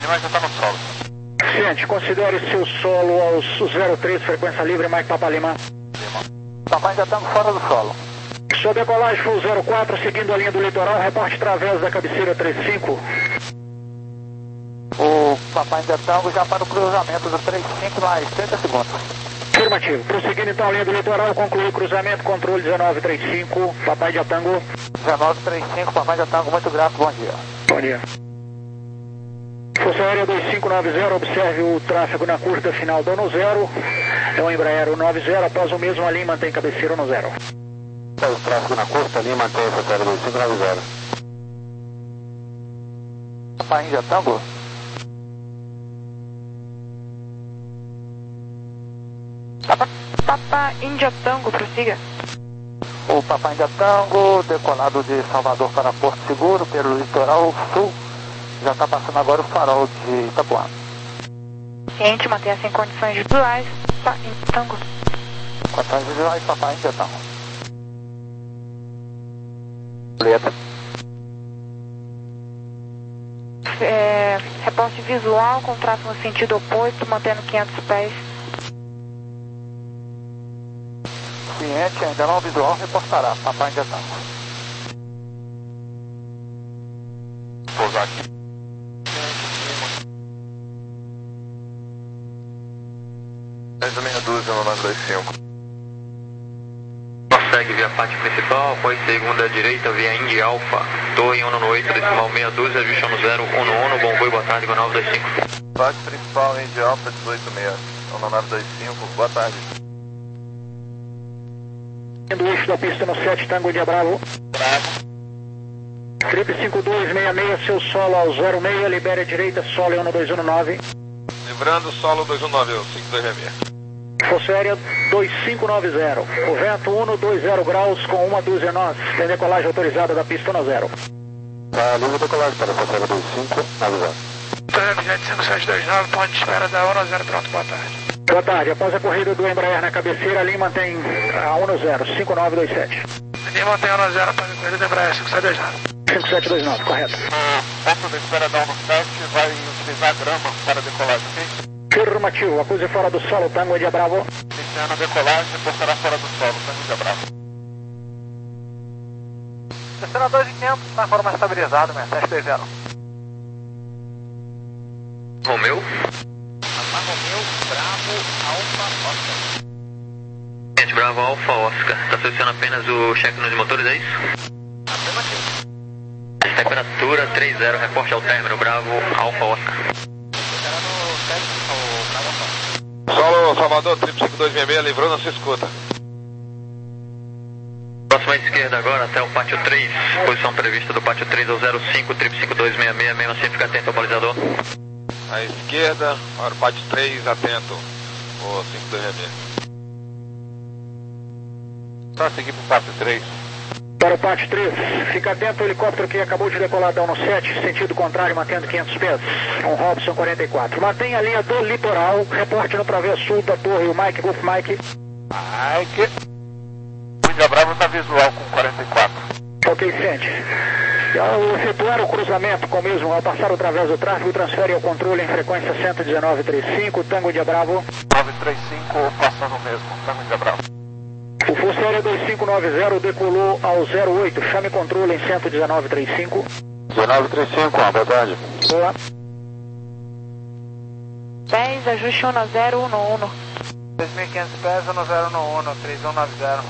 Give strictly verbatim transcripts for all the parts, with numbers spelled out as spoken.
Mas já está no solo. Ciente, considere seu solo aos zero três, frequência livre, Mike Papa Lima. Papai já está fora do solo. Sua decolagem foi o zero quatro, seguindo a linha do litoral, reporte através da cabeceira trinta e cinco. O Papai India Tango já para o cruzamento do trinta e cinco mais trinta segundos. Afirmativo. Prosseguindo então a linha do litoral, concluiu o cruzamento, controle dezenove trinta e cinco, Papai India Tango. dezenove trinta e cinco, Papai India Tango, muito grato, bom dia. Bom dia. Força Aérea dois cinco nove zero, observe o tráfego na curta final do no zero. É o Embraer noventa, após o mesmo a linha mantém cabeceira no zero. O tráfego na curta, a linha mantém Força Aérea dois cinco nove zero. Papai India Tango. Papa, Papa India Tango, prossiga. O Papai India Tango, decolado de Salvador para Porto Seguro, pelo litoral sul, já está passando agora o farol de Itapuã. Ciente, mantenha-se em condições visuais. Papa India Tango. Condições visuais, Papai India Tango. Letra. É, reporte visual com tráfego no sentido oposto, mantendo quinhentos pés. Ciente, ainda não visual, reportará. Papai India Tango. Pousar aqui. dez meia dúzia no nove dois cinco. Prossegue via parte principal, após segunda direita via Indy Alpha, torre um no oito, decimal meia dúzia, ajuste no zero um no um, bom voo, boa tarde, com nove dois cinco. Parte principal, Indy Alpha, dezoito meia, no nove dois cinco, boa tarde. Do eixo da pista no sete, Tango India Bravo. Bravo. Trip cinco dois seis seis, seu solo ao zero seis, libere a direita, solo um dois um nove. Livrando solo dois um nove, cinco dois seis seis. Força Aérea dois cinco nove zero, o vento um dois zero graus com uma dúzia nós, tem decolagem autorizada da pista no zero. Tá, livre decolagem para Força Aérea dois cinco nove zero. Tango Jet cinco sete dois nove, ponto de espera da um zero, pronto, boa tarde. Boa tarde, após a corrida do Embraer na cabeceira, a linha mantém a um zero, cinco nove dois sete. Linha mantém um zero, após a corrida do Embraer cinco sete dois nove. cinco sete dois nove, correto. Ponto de espera da um sete vai utilizar grama para decolagem, ok? Afirmativo, acuse fora do solo, Tango India Bravo. Iniciando a decolagem, reportará fora do solo, Tango India Bravo. Descendo a dois mil e quinhentos, na forma estabilizada, né? sete dois zero. Romeu? Romeu, Bravo, Alfa, Oscar. Ciente, Bravo, Alfa, Oscar. Está solicitando apenas o cheque nos motores, é isso? Afirmativo. Temperatura três zero, reporte ao término, Bravo, Alfa, Oscar. Solo Salvador, trip cinco dois seis seis, livrou, não se escuta. Próxima à esquerda agora, até o pátio três, posição prevista do pátio três ao zero cinco, trip cinco dois seis seis, mesmo assim fica atento ao balizador. À esquerda, para o pátio três, atento, o cinco dois seis seis. Só seguir para o pátio três. Para o pátio três, fica atento ao helicóptero que acabou de decolar da um sete, sentido contrário, mantendo quinhentos pés. Um Robson quarenta e quatro. Mantenha a linha do litoral, reporte no través sul da torre, o Mike, Golf Mike. Mike. O India Bravo está visual com quarenta e quatro. Ok, ciente. Ao efetuar o cruzamento com o mesmo, ao passar através do tráfego, transfere ao controle em frequência cento e dezenove trinta e cinco, Tango India Bravo. nove três cinco, passando mesmo, Tango India Bravo. O Força Aérea dois cinco nove zero decolou ao zero oito, chame controle em cento e dezenove trinta e cinco. dezenove trinta e cinco, boa tarde. Boa. dez, ajuste um zero um um. dois mil e quinhentos pés, um zero um um, três um nove zero.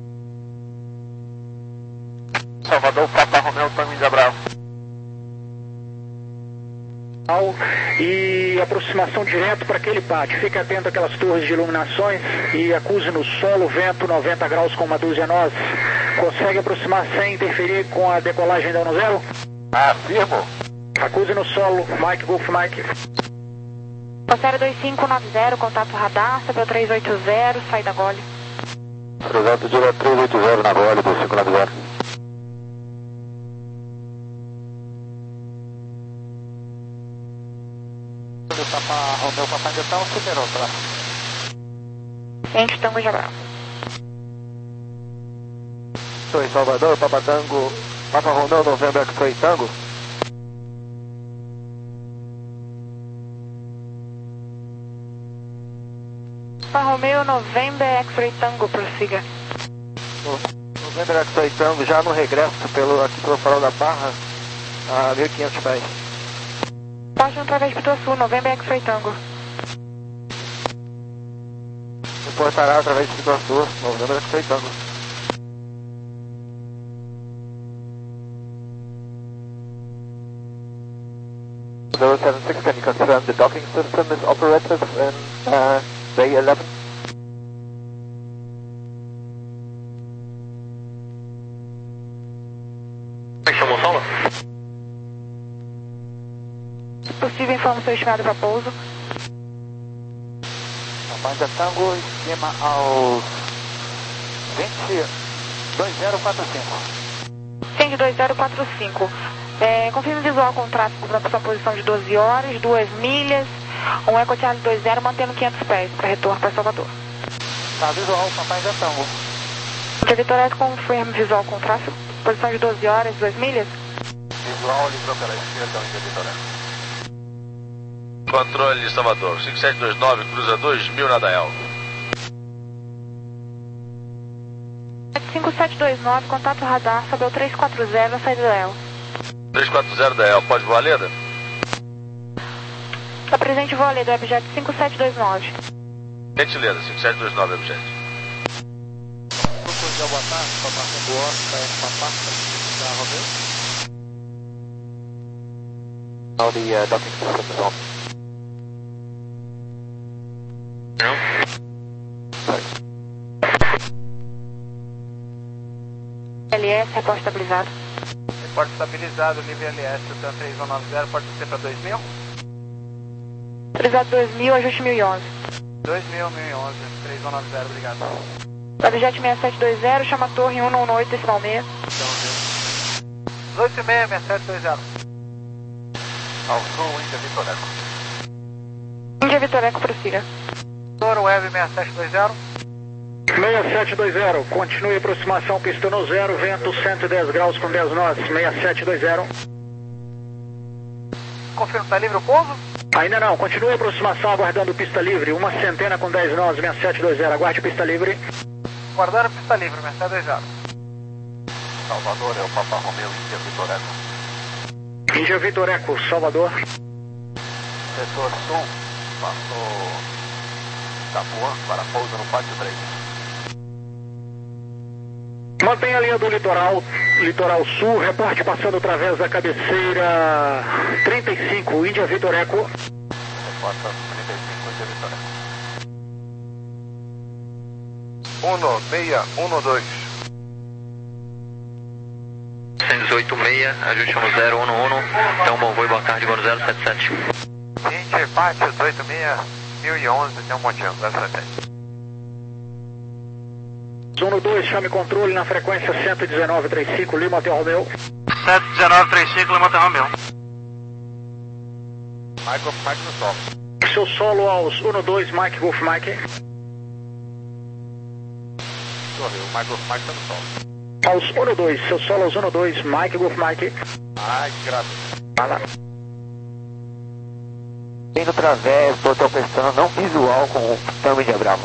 Salvador, Papa Romeu, Tango India Bravo. E aproximação direto para aquele pátio. Fique atento àquelas torres de iluminações e acuse no solo, vento noventa graus com uma dúzia nós. Consegue aproximar sem interferir com a decolagem da um zero? Afirmo. Acuse no solo, Mike, Golf Mike. Força Aérea dois cinco nove zero, contato radar, C P três oito zero, saída gole. Projeto direto três oito zero na gole, dois cinco nove zero. Papa Romeu, Papai India Tango, superou, tá? Ciente, Tango India Bravo. Sou em Salvador, Papa Tango, Papa Romeu, Novembro, que foi Tango. Alfa Romeo November X-Ray Tango, prossiga. November X-Ray Tango, já no regresso pelo, aqui pelo farol da Barra, a mil e quinhentos pés. Poste através de Pituaçu, November X-Ray Tango. Reportará através de Pituaçu, November X-Ray Tango. zero seven six, can you confirm the docking system is operative in uh, Bay eleven? Chamou Sala? Se possível, informe seu estimado para pouso. Papanha Tango, estima aos vinte dois zero quatro cinco. Vinte dois zero quatro cinco. É, confirme visual com tráfego na sua posição de doze horas, duas milhas, um Eco Charlie dois zero, mantendo quinhentos pés, para retorno para Salvador. Tá, visual, Papanha Tango. Índia Vitória, confirme visual com tráfego, posição de doze horas, duas milhas. Visual, livrou pela esquerda, Índia Vitória. Controle Salvador, cinco sete dois nove, cruza dois mil na Dael. cinco sete dois nove, contato radar, sobe ao três quatro zero na saída da E L. três quatro zero Dael, pode voar Leda? Está presente voa Leda, objeto cinco sete dois nove. Gentileza, cinco sete dois nove, objeto. Procura boa tarde, Papai do Oscar, Papai da Romeu. Now the uh, docking system is on. Não? Sorry. L S, reporte estabilizado. Reporte estabilizado, livre L S, Tan três um nove zero, pode ser para dois mil? Estabilizado dois mil, ajuste mil e onze. dois mil, mil e onze, três um nove zero, obrigado. Objeto seis sete dois zero, chama a torre um um oito, decimal seis. oito seis, seis sete dois zero. Ao sul, Índia Vitoreco. Índia Vitoreco, prossiga. Toro Web seis sete dois zero. seis sete dois zero, continue aproximação, pista no zero, vento cento e dez graus com dez nós, seis sete dois zero. Confirma, está livre o pouso? Ainda não, continue aproximação, aguardando pista livre, uma centena com dez nós, seis sete dois zero, aguarde pista livre. Guardando pista livre, seis sete dois zero. Salvador é o Papa Romeu, Índia Vitoreco. Índia Vitoreco, Salvador. Setor sul, passou Itapuã para pouso no pátio três. Mantenha a linha do litoral, litoral sul, reporte passando através da cabeceira trinta e cinco, Índia Vitoreco. Reporta trinta e cinco, Índia Vitoreco. um seis um dois. oito seis, ajuste no zero um um, então bom voo e boa tarde, voo no zero sete sete. Índia Pátio oito seis, mil e onze, tem um montinho, zero sete sete. um dois, chame controle na frequência cento e dezenove trinta e cinco, Lima Hotel Romeu. cento e dezenove trinta e cinco, Lima Hotel Romeu. Mike Golf Mike no solo. Seu solo aos um dois, Mike Golf Mike. Sorriu, o Mike Golf Mike está no solo. Aos um dois, seu solo aos um dois, Mike Golf Mike. Ai, que graça. Vai lá. Indo través, botão prestando não visual com o Tango de Bravo.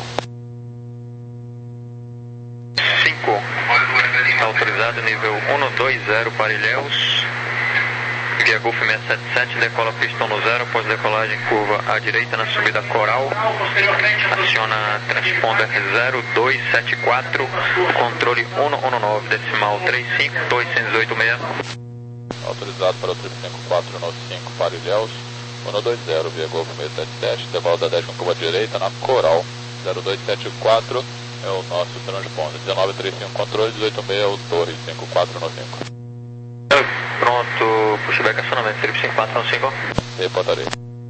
cinco, autorizado nível um dois zero para Ilhéus, via Golf seis sete sete, decola pistão no zero, após decolagem curva à direita na subida Coral, aciona transponder zero dois sete quatro, controle um um nove, decimal trinta e cinco, dois oito seis. Autorizado para o trip cinco quatro nove cinco para Ilhéus, um dois zero via Golf seis sete sete, devolta dez com curva à direita na Coral, zero dois sete quatro. É o nosso transponder, dezenove trinta e cinco controle, dezoito seis é o Torre cinco quatro nove cinco. Pronto, pushback acionamento, trip cinco quatro nove cinco. Reportarei.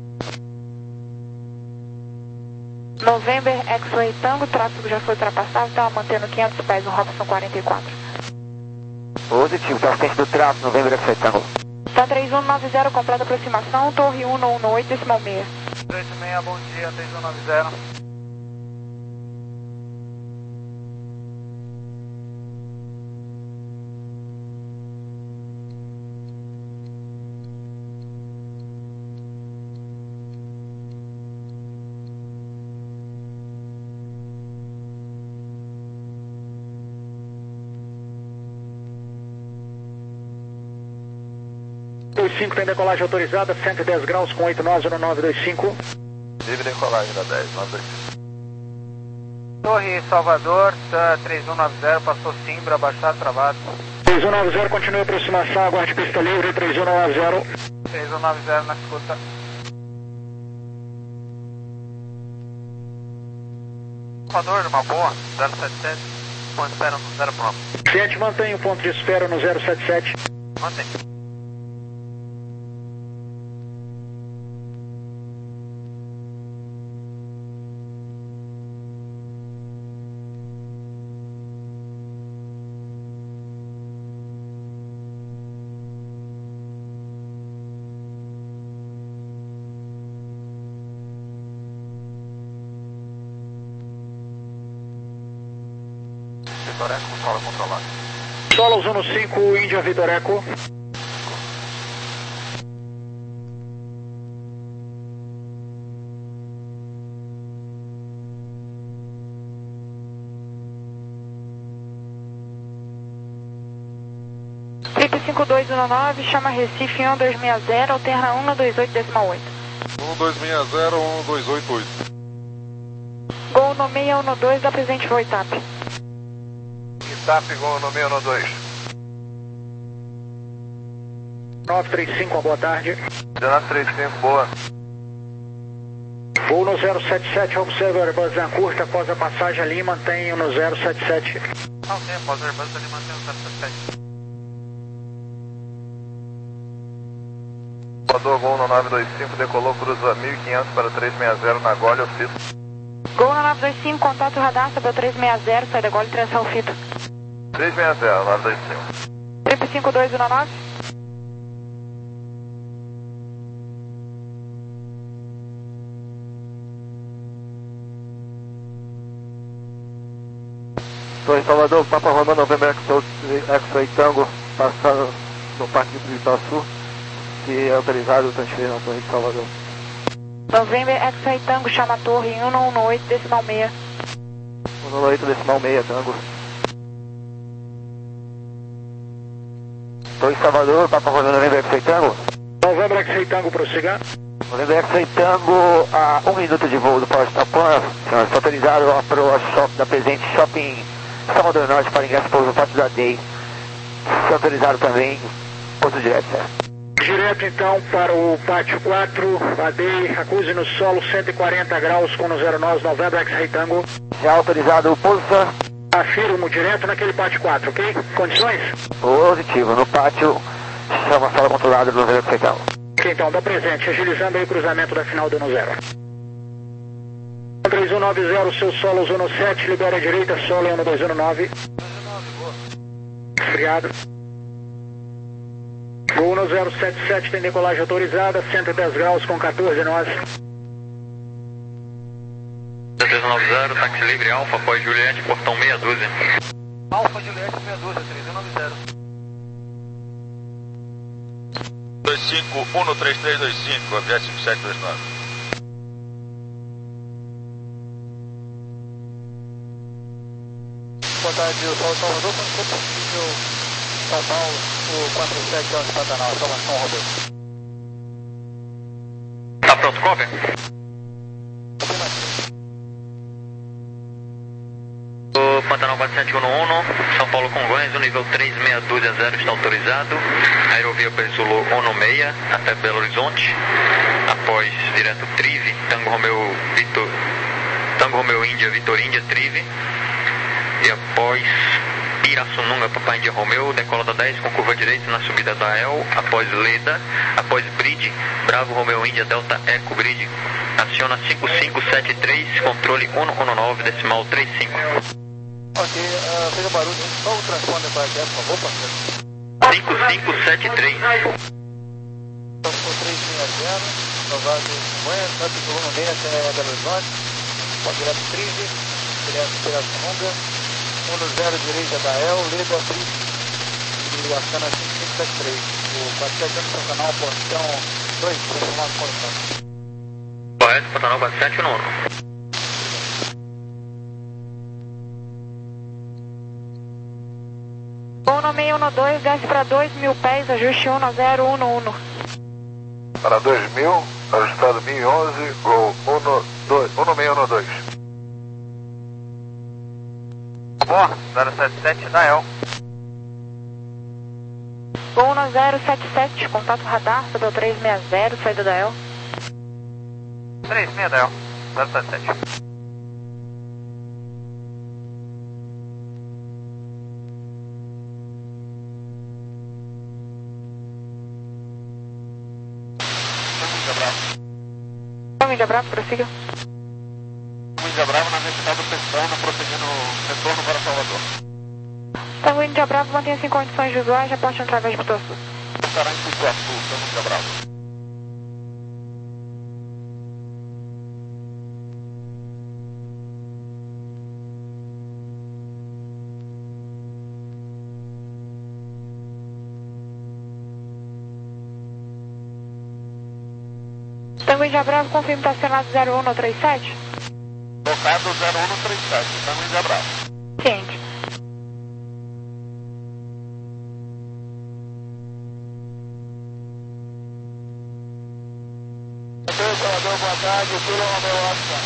November X-Ray Tango, tráfego já foi ultrapassado, estava mantendo quinhentos pés no Robson quarenta e quatro. Positivo, está frente do tráfego, November X-Ray Tango. Tá três um nove zero, completa aproximação, torre um um oito, decimal seis. oito seis, bom dia, três um nove zero. dois cinco tem decolagem autorizada, cento e dez graus com oito nós, um nove dois cinco. Livre decolagem da dez, nove dois cinco. Torre Salvador, três um nove zero, passou Simbra, abaixado, travado. três um nove zero, continue a aproximação, aguarde pista livre, três um nove zero. três um nove zero na escuta. Salvador, uma boa, zero sete sete, ponto de espera no zero pronto. Cliente, mantém o ponto de espera no zero sete sete. Mantém. Vitoreco, solo controlado. Solos um cinco, Índia Vitoreco. Trip cinco dois um nove, chama Recife um dois seis zero, alterna um dois oito decimal oito. um dois seis zero, um dois oito oito. Gol no seis um dois, dá presente para o Itap. Itap, gol no seis um dois. nove três cinco, boa tarde. nove três cinco, boa. Voo no zero sete sete, observa o Airbus na curta, após a passagem ali, mantenha no zero sete sete. Não tem, após o Airbus ali, mantém o zero sete sete. Salvador, gol no nove dois cinco, decolou, cruza mil e quinhentos para três seis zero na Gole, eu cito. Gol no nove dois cinco, contato radar, sobre o três seis zero, sai da Gole e trança o fito. três seis zero, nove dois cinco. Trip cinco dois um nove. Torre Salvador, Papa Romano, November X-Ray Tango, passando no Parque de Itaçu, se é autorizado o transfer na Torre de Salvador. November X-Ray Tango, chama a torre em um um oito decimal seis. um um oito decimal seis, Tango. Torre Salvador, Papa Romano, November X-Ray Tango. November X-Ray Tango, prossiga. November X-Ray Tango, a um minuto de voo do Paulo Tapan, senhor, autorizado para o shop da presente Shopping Salvador Norte para ingresso para o pátio da D E I. Se autorizado também, ponto direto, certo? Direto então para o pátio quatro, A D E I, acuse no solo cento e quarenta graus com no zero nós, November X-Ray Tango. Já autorizado, posição. Afirmo direto naquele pátio quatro, ok? Condições? Positivo, no pátio, chama a sala controlada do November X-Ray Tango. Ok, então, dá presente, agilizando aí o cruzamento da final do ano zero. três um nove zero, seu solo zona sete, libera a direita, solo um dois um nove. Obrigado. Voo no zero sete sete, tem decolagem autorizada, cento e dez graus com quatorze nós. três nove zero, táxi livre Alfa, após Juliette, portão meia dúzia. Alfa Juliette meia dúzia, três um nove zero. dois cinco um três três dois cinco, avião cinco sete dois nove. Boa tarde, o Paulo Salvador, quando for possível, São Paulo, o quatro sete onze Pantanal, informação, Roberto. Tá pronto, cover? O Pantanal quatro sete um um, São Paulo Congonhas, o nível três seis dois zero está autorizado. Aerovia Pesulo um seis até Belo Horizonte. Após direto Trive, Tango Romeo Vitor, Tango Romeo Índia, Vitor Índia, Trive. E após Pirassununga, Papai Índia Romeo, decola da dez com curva direita na subida da El. Após Leda, após Bridge, Bravo Romeo Índia, Delta Eco Bridge. Aciona cinco cinco sete três, controle um um nove decimal trinta e cinco. Ok, uh, fez o barulho, só o transponder para aqui, por favor, parceiro. cinco cinco sete três. Então, ficou três seis zero, provado Congonhas, Santos um seis até Belo Horizonte, pode direto Trive, direto Pirassununga, um zero direita da El, Leda Trive, e Acana cinco cinco sete três. O quatro sete no seu canal, portão dois, transformado em condição. Correto, Pantanal quatro sete um um. Voo no seis um dois, desce para dois mil pés, ajuste um zero um um. Para dois mil, ajustado mil e onze, gol um seis um dois. Bom, zero sete sete, Nael. Gol um zero sete sete, contato radar, sobre o três seis zero, saída da El. três seis, Nael, zero sete sete. Índia Bravo, prossiga. Índia Bravo na velocidade do Pestana, prosseguindo retorno para Salvador. Tango Índia Bravo, mantenha-se em condições visuais, reporte através de Pituaçu. Estará em Pituaçu, Tango Índia Bravo. Tango Índia Bravo, confirme estacionado zero um no trinta e sete. Tocado zero um no trinta e sete, Tango Índia Bravo. Ciente. Salvador, boa tarde, Kilo Romeo Oscar.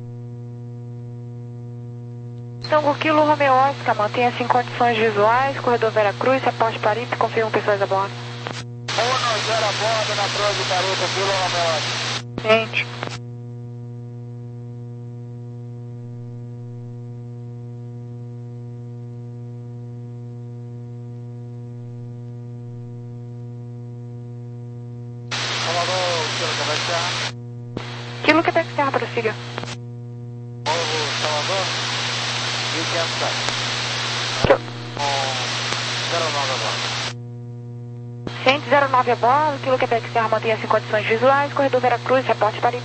Tango Kilo Romeo Oscar, mantenha-se em condições visuais, corredor Vera Cruz, reporte Paripe, confirme pessoas a bordo. um zero a bordo na prova de Paripe, Kilo Romeo Oscar. Ciente. Kilo Quebec Serra, prossiga. Novo Salvador, mil e quinhentos Quil- zero nove agora. Ciente zero nove a bordo, Kilo Quebec Serra, mantenha-se em condições visuais, corredor Vera Cruz, reporte Paripe.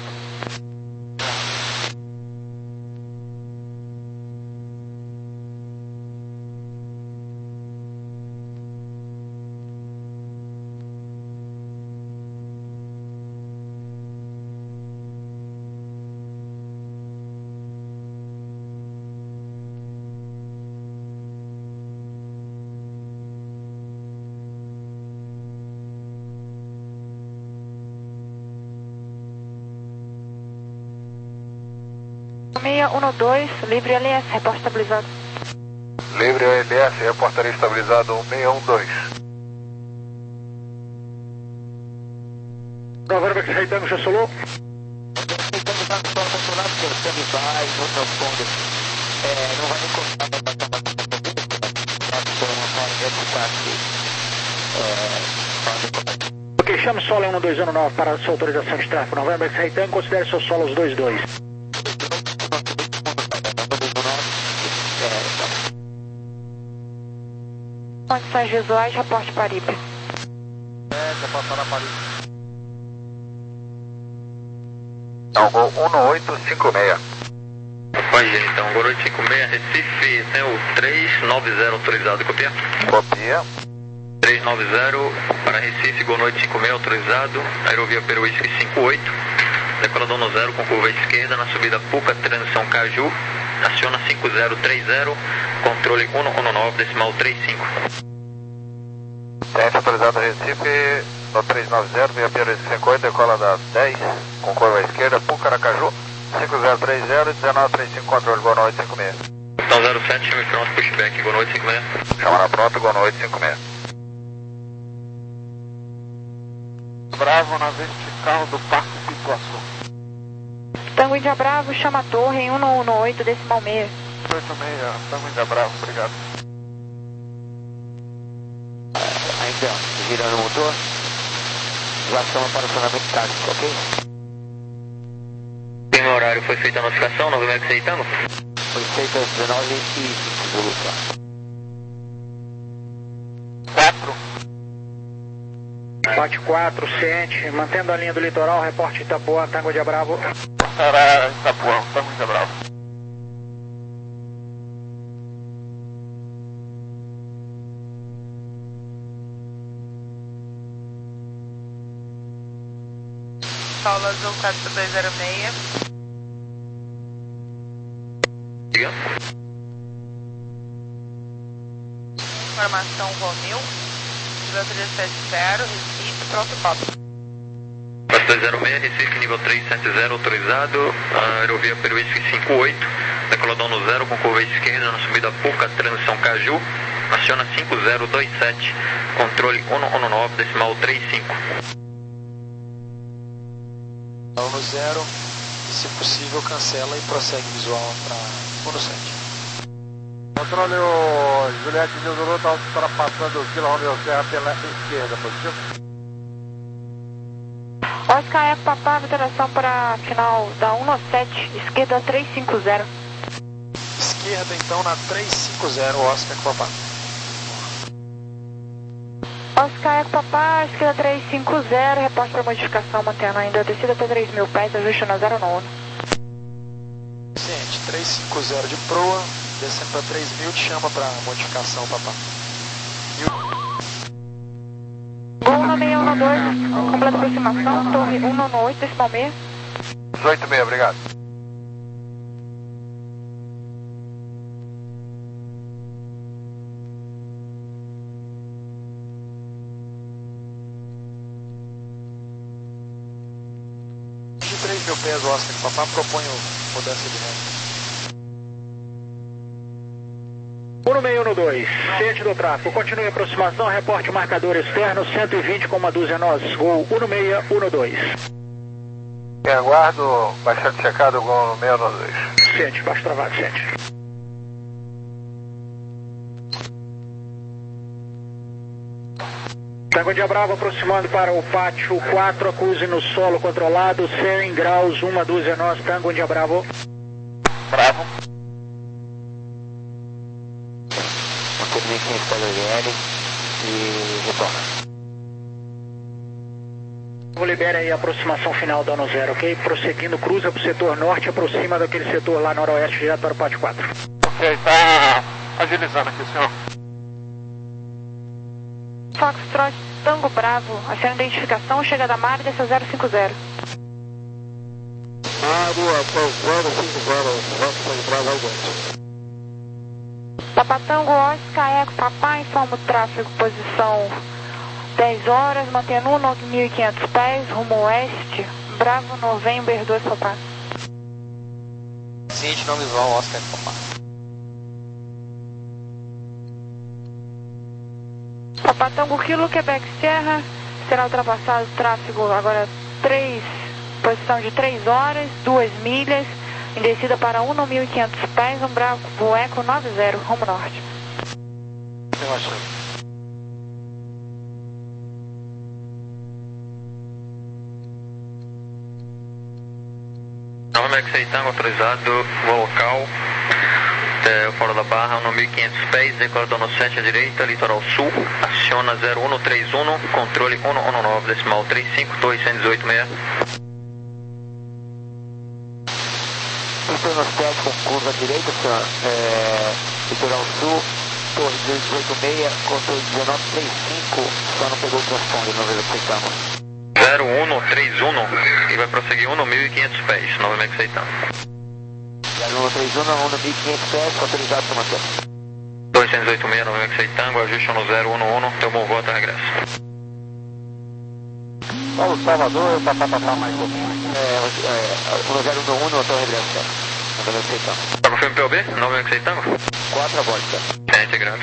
seis um dois, livre L S, reporte estabilizado. Livre L S, reportaria estabilizado um seis um dois. Novembro X-Ray Tango, já solou? Estamos na sua controlada pelo Sandify, no transponder. É, não vai encostar na plataforma de uma forma de ficar aqui. Ok, chame solo um dois um nove para sua autorização de tráfego. Novembro X-Ray Tango, considere seu solo os dois dois. Condições visuais, reporte Paripe. É, já passou na Paris. Então, gol um oito cinco seis. Pode ir, então, Gol oito cinco seis, Recife, tem o três nove zero autorizado, copia? Copia. três nove zero para Recife, Gol oito cinco seis autorizado, Aerovia Peruísque cinco oito, decolador no zero com curva esquerda, na subida Puca, transição Caju, aciona cinco zero três zero, controle um um nove, decimal trinta e cinco. Teste autorizado Recife, no três nove zero, via Peruísque cinco oito, decola da dez, com curva esquerda, Puca, Aracaju, cinco zero três zero, dezenove trinta e cinco, controle Gol oito cinco seis. Então zero sete, chame pronto, pushback, Gol oito cinco seis. Chama na pronta, Gol oito cinco seis. Bravo na vertical do Parque Pituaçu. Tango Índia Bravo, chama a torre em um um oito, decimal seis. oito seis, Tango Índia Bravo, obrigado. Ainda girando o motor, já chama para o funcionamento tático, ok? Tem horário, foi feita a notificação, Novembro X-Ray Tango? Foi feita às dezenove e cinco, Zulu. quatro. Bate quatro, ciente, mantendo a linha do litoral, reporte Itapuã, Tango Índia Bravo. Era Itapuã, Tango Índia Bravo. Paulo Azul quatro dois zero seis. Diga. Informação Romeu, zero três sete zero, Recife, pronto, papo. dois zero seis, Recife, nível três sete zero, autorizado, aerovia Peruísque cinco oito, decolador no zero com curva esquerda na subida Puca, transição Caju, aciona cinco zero dois sete, controle um um nove, decimal trinta e cinco. No zero, e se possível cancela e prossegue visual para um sete. Controle o Juliette de Zulu, está ultrapassando o Kilo Romeo Serra pela esquerda, positivo. Oscar Eco Papá, alteração para final da um sete, esquerda três cinco zero. Esquerda então na três cinco zero, Oscar Eco Papá. Oscar Eco Papá, esquerda três cinco zero, reporte para modificação, mantendo ainda descida até três mil pés, ajuste na zero nove. Ciente, três cinco zero de proa, descendo para três mil, te chama para modificação, Papá. Gol na seis um dois, completa aproximação, torre um nove oito, decimal seis. dezoito seis, obrigado. De três mil pés, o Oscar Papá propõe mudança de reta. um seis um dois, ciente do tráfego, continue a aproximação, reporte marcador externo, cento e vinte com uma dúzia nós, gol um seis um dois. Em aguardo, baixando checado, gol seis um dois. Ciente, baixo travado, ciente. Tango India Bravo aproximando para o pátio quatro, acuse no solo controlado, cem graus, uma dúzia nós, Tango India Bravo. Bravo. Mantém quinhentos pés L L e retorna. Libera aí a aproximação final da ano zero, ok? Prosseguindo, cruza para o setor norte, aproxima daquele setor lá noroeste, direto para o pátio quatro. Ok, tá agilizando aqui, senhor. Foxtrot Tango Bravo, aciona identificação, chega da Mar, desce zero cinco zero. Área, zero cinco zero, Fox Bravo, aguente. Papá Tango, Oscar Eco Papá, informa o tráfego, posição dez horas, mantendo um mil e quinhentos pés, rumo oeste, Bravo November dois Papá. Ciente, não visual, Oscar Eco Papá. Papá Tango Kilo, Quebec Serra, será ultrapassado o tráfego agora três, posição de três horas, duas milhas, em descida para um mil e quinhentos pés, um Bravo Eco noventa, rumo norte. Relaxando. Nova Mexicana Tango, autorizado, voo local, é, fora da barra, um mil e quinhentos pés, decolador no sete à direita, litoral sul, aciona zero um três um, controle um um nove, decimal trinta e cinco, torre cento e dezoito seis. Então nós temos com curva à direita, senhor, é, litoral sul, torre dezoito seis, controle dezenove trinta e cinco, só não pegou o transponder, não veio aceitamos. zero um três um e vai prosseguir um mil e quinhentos pés, Nova Mexicana. zero um três um, um mil e quinhentos pés, autorizado para manter. torre cento e dezoito seis, Nova Mexicana, ajuste no zero um um, teu bom voto e regresso. Paulo Salvador, papá, papá, mais um. É, é, um zero um um, eu estou regresso, Nova Mexicana. Tá confirmando P O B, Nova Mexicana? quatro a bordo, É integrado.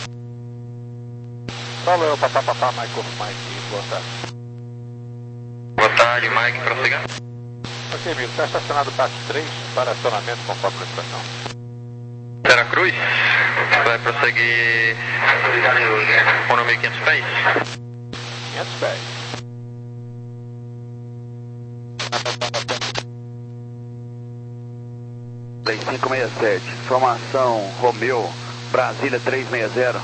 Paulo, papá, papá, mais um, mais um, boa tarde. Boa tarde, Mike, prossiga. Ok, amigo, está estacionado parte três para acionamento conforme a estação. Veracruz, vai prosseguir um mil e quinhentos pés. quinhentos pés. três cinco seis sete, formação Romeu, Brasília três seis zero.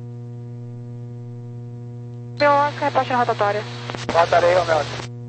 Meu Oscar, reporte na rotatória. Rotarei, Romeu.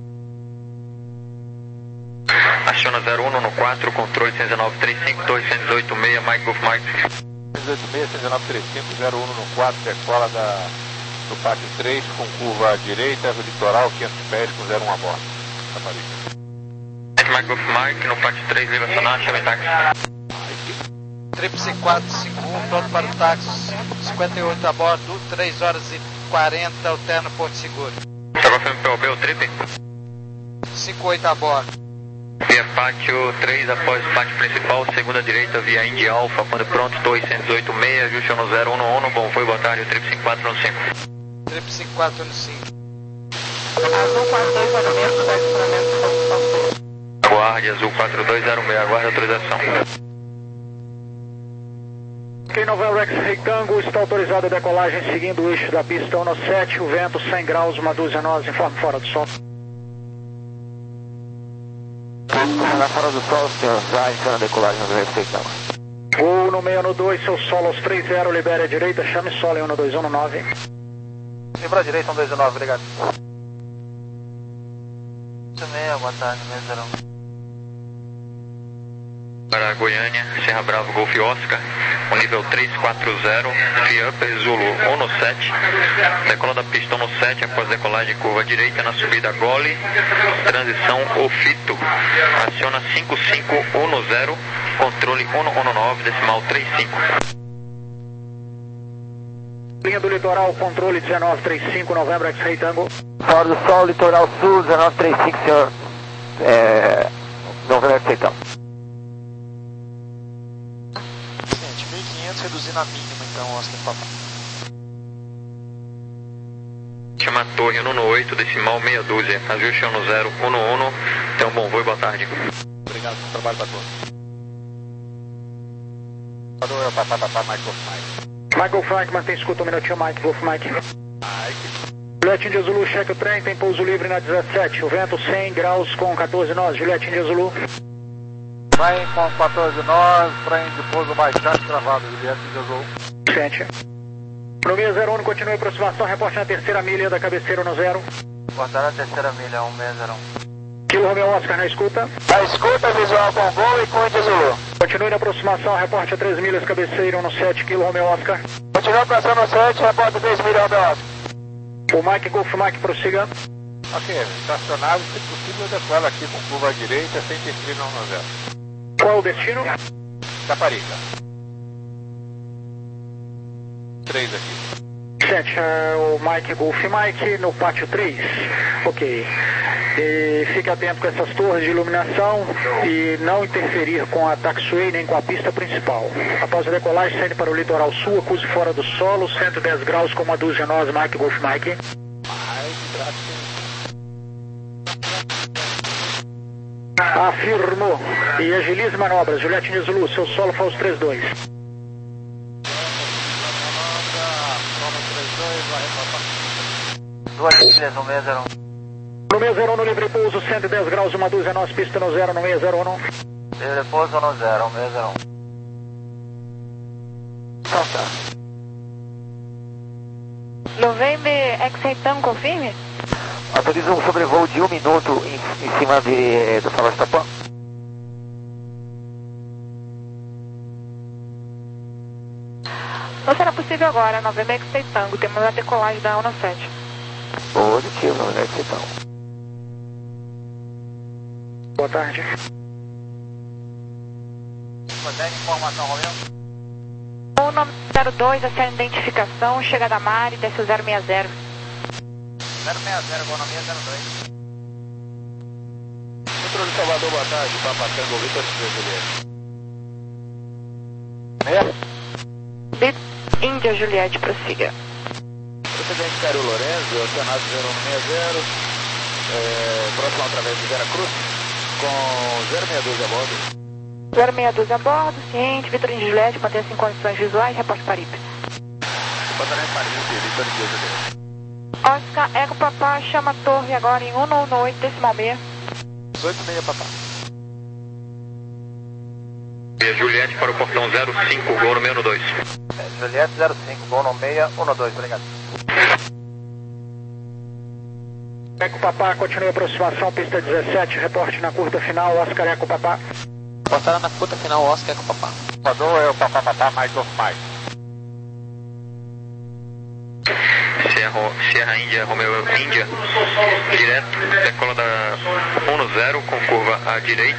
Aciona zero um quatro, controle cento e dezenove trinta e cinco, torre cento e dezoito seis, Mike Golf Mike. cento e dezoito seis, cento e dezenove trinta e cinco, zero um quatro, decola da, do pátio três, com curva à direita, litoral, quinhentos pés, com zero um a bordo. Taparica. Mike Golf Mike, no pátio três, livre acionar, chame táxi. Tríplice quatro cinco um, pronto para o táxi, cinquenta e oito a bordo, três horas e quarenta, alterno Porto Seguro. Tá confirmando P O B, o trip? cinco oito a bordo. Via pátio três após o pátio principal, segunda direita, via Indy Alpha, quando pronto, dois oito seis, ajuste no zero um um, bom foi, boa tarde, o trip cinco quatro no cinco. Trip cinco quatro no cinco. Azul quatro dois zero seis, faz livramento. Aguarde, Azul quatro dois zero seis, aguarde autorização. Ok, November X-Ray Tango, está autorizada a decolagem seguindo o eixo da pista um sete, o vento cem graus, uma dúzia nós, informe fora do sol. Na fora do sol, senhor, já iniciando a decolagem do X-Ray Tango. Gol no meio no dois, seu solo aos três zero, libere a direita, chame solo em um dois um nove. Livra a direita, um dois nove, obrigado. seis, boa tarde, seis zero um. Para Goiânia, Serra Bravo, Golf Oscar, o nível três quatro zero, via Upper Zulu um sete, decola da pista um sete, após decolagem curva direita na subida Gole, transição Ofito, aciona cinco cinco um zero, controle um um nove, decimal trinta e cinco. Linha do litoral, controle dezenove trinta e cinco, November X-Ray Tango. Fora do sol, litoral sul, dezenove trinta e cinco, senhor. É... November X-Ray Tango. mil e quinhentos reduzindo a mínima, então, Oscar Papa. Chama Torre um oito, decimal meia dúzia, ajuste no zero um um, então bom voo e boa tarde. Obrigado pelo trabalho para todos. Padrão é o Papá Papá Michael Mike. Michael Frank, mantém escuta um minutinho, Mike, Wolf Mike. Juliette India Zulu, cheque o trem, tem pouso livre na dezessete, o vento cem graus com quatorze nós, Juliette India Zulu. Trem com quatorze nós, trem de pouso baixado travado, Juliette India Zulu. Sente. No meia zero um, continue a aproximação, reporte na terceira milha da cabeceira no zero. Reportar na terceira milha, um seis zero um. Kilo Romeo Oscar na escuta. Na escuta, visual com gol e com India Zulu. Continue na aproximação, reporte a três milhas, cabeceira um sete, Kilo Romeo Oscar. Continua passando no sete, reporte três milhas, Romeo Oscar. O Mike Golf Mike, prossiga. Ok, estacionado, se possível, decola aqui com curva à direita, sem interferir no um zero. Qual o destino? Taparica. três aqui. sete, uh, o Mike Golf Mike no pátio três. Ok. E fique atento com essas torres de iluminação e não interferir com a taxiway nem com a pista principal. Após a decolagem, saindo para o litoral sul, acuse fora do solo, cento e dez graus com uma dúzia nós, Mike Golf Mike. Afirmou. E agilize manobras. Juliette India Zulu, seu solo Falso trinta e dois. Duas milhas, um seis zero um. No meia zero um, no livre pouso, cento e dez graus, uma dúzia nós, pista no zero, no meia zero um. Livre pouso no zero, um seis zero um. Então tá. November X-Ray Tango, confirme? Autoriza um sobrevoo de um minuto em, em cima de, do Sebastopol. Não será possível agora, November X-Ray Tango, temos a decolagem da um sete. Positivo, November X-Ray Tango. Boa tarde. Qual é a informação, Romeu? um zero dois, aciona identificação, chega da Mari, desce o zero seis zero. zero seis zero, economia zero dois. Controle Salvador, boa tarde. Papa Tango, Vitor Juliette. Bit Índia Juliette, prossiga. Presidente Cário Lorenzo, acionado zero um seis zero, é, próximo através de Vera Cruz, com zero seis dois a bordo. zero seis dois a bordo, ciente, Vitor Índia Juliette, mantém-se em condições visuais, reporte Paripe. Comandante Paripe, Vitor Índia Juliette. Oscar, Eco Papá, chama a torre agora em um um oito, decimal meia. oito seis, Papá. Via Juliette para o portão zero cinco, gol no meio no dois. É, Juliette zero cinco, gol no meia, um dois, obrigado. Eco Papá, continue a aproximação, pista dezessete, reporte na curta final, Oscar Eco Papá. Reportaram na curta final, Oscar Eco Papá. Padrão é o Papá Papá Michael Mike. Sierra, Sierra Índia, Romeo Índia, direto, decola da um zero com curva à direita.